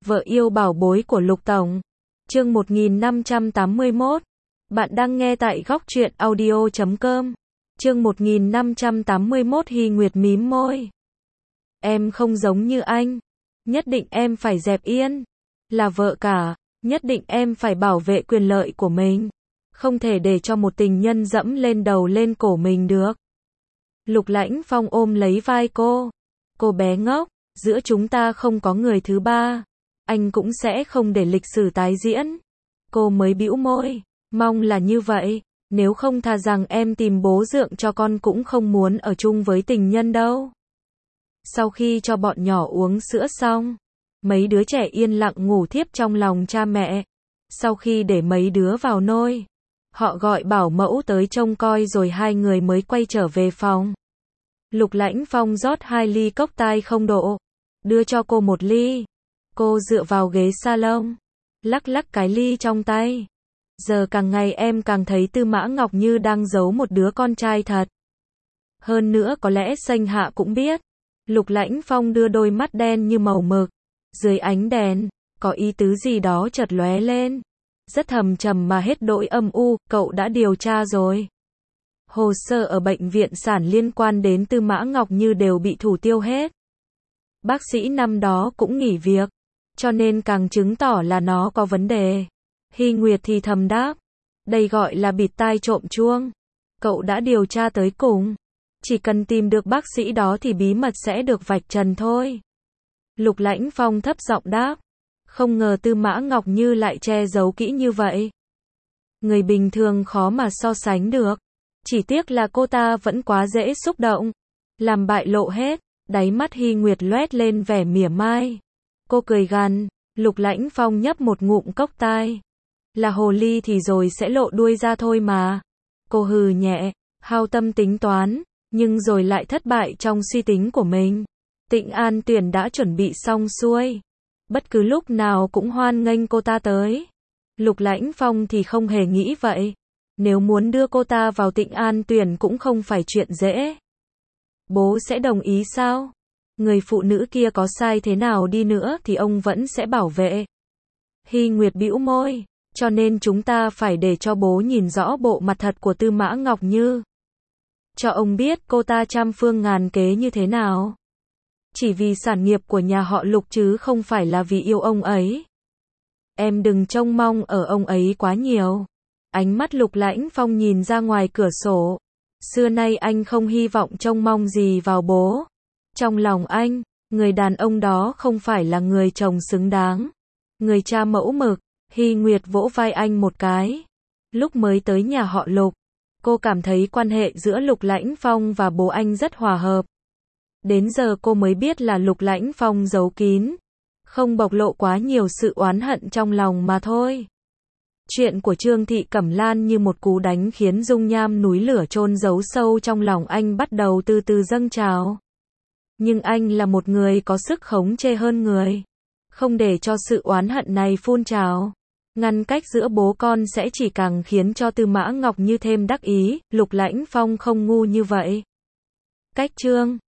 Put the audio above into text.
Vợ yêu bảo bối của Lục Tổng. Chương 1581. Bạn đang nghe tại góc truyện audio.com. Chương 1581. Hy Nguyệt mím môi. Em không giống như anh. Nhất định em phải dẹp yên. Là vợ cả, nhất định em phải bảo vệ quyền lợi của mình. Không thể để cho một tình nhân dẫm lên đầu lên cổ mình được. Lục Lãnh Phong ôm lấy vai cô. Cô bé ngốc, giữa chúng ta không có người thứ ba. Anh cũng sẽ không để lịch sử tái diễn. Cô mới bĩu môi, mong là như vậy, nếu không thà rằng em tìm bố dượng cho con cũng không muốn ở chung với tình nhân đâu. Sau khi cho bọn nhỏ uống sữa xong, mấy đứa trẻ yên lặng ngủ thiếp trong lòng cha mẹ. Sau khi để mấy đứa vào nôi, họ gọi bảo mẫu tới trông coi rồi hai người mới quay trở về phòng. Lục Lãnh Phong rót 2 ly cốc tai không độ, đưa cho cô 1 ly. Cô dựa vào ghế salon, lắc lắc cái ly trong tay. Giờ càng ngày em càng thấy Tư Mã Ngọc Như đang giấu một đứa con trai thật. Hơn nữa có lẽ Sanh Hạ cũng biết. Lục Lãnh Phong đưa đôi mắt đen như màu mực. Dưới ánh đèn, có ý tứ gì đó chợt lóe lên. Rất thầm trầm mà hết đội âm u, cậu đã điều tra rồi. Hồ sơ ở bệnh viện sản liên quan đến Tư Mã Ngọc Như đều bị thủ tiêu hết. Bác sĩ năm đó cũng nghỉ việc, cho nên càng chứng tỏ là nó có vấn đề. Hy Nguyệt thì thầm đáp, đây gọi là bịt tai trộm chuông. Cậu đã điều tra tới cùng. Chỉ cần tìm được bác sĩ đó thì bí mật sẽ được vạch trần thôi. Lục Lãnh Phong thấp giọng đáp, không ngờ Tư Mã Ngọc Như lại che giấu kỹ như vậy. Người bình thường khó mà so sánh được. Chỉ tiếc là cô ta vẫn quá dễ xúc động, làm bại lộ hết. Đáy mắt Hy Nguyệt loét lên vẻ mỉa mai. Cô cười gằn. Lục Lãnh Phong nhấp một ngụm cốc tai. Là hồ ly thì rồi sẽ lộ đuôi ra thôi mà. Cô hừ nhẹ, hao tâm tính toán, nhưng rồi lại thất bại trong suy tính của mình. Tịnh An Tuyển đã chuẩn bị xong xuôi, bất cứ lúc nào cũng hoan nghênh cô ta tới. Lục Lãnh Phong thì không hề nghĩ vậy. Nếu muốn đưa cô ta vào Tịnh An Tuyển cũng không phải chuyện dễ. Bố sẽ đồng ý sao? Người phụ nữ kia có sai thế nào đi nữa thì ông vẫn sẽ bảo vệ. Hy Nguyệt bĩu môi, cho nên chúng ta phải để cho bố nhìn rõ bộ mặt thật của Tư Mã Ngọc Như. Cho ông biết cô ta trăm phương ngàn kế như thế nào. Chỉ vì sản nghiệp của nhà họ Lục chứ không phải là vì yêu ông ấy. Em đừng trông mong ở ông ấy quá nhiều. Ánh mắt Lục Lãnh Phong nhìn ra ngoài cửa sổ. Xưa nay anh không hy vọng trông mong gì vào bố. Trong lòng anh, người đàn ông đó không phải là người chồng xứng đáng. Người cha mẫu mực. Hy Nguyệt vỗ vai anh một cái. Lúc mới tới nhà họ Lục, cô cảm thấy quan hệ giữa Lục Lãnh Phong và bố anh rất hòa hợp. Đến giờ cô mới biết là Lục Lãnh Phong giấu kín, không bộc lộ quá nhiều sự oán hận trong lòng mà thôi. Chuyện của Trương Thị Cẩm Lan như một cú đánh khiến dung nham núi lửa chôn giấu sâu trong lòng anh bắt đầu từ từ dâng trào. Nhưng anh là một người có sức khống chế hơn người. Không để cho sự oán hận này phun trào. Ngăn cách giữa bố con sẽ chỉ càng khiến cho Tư Mã Ngọc Như thêm đắc ý. Lục Lãnh Phong không ngu như vậy. Cách chương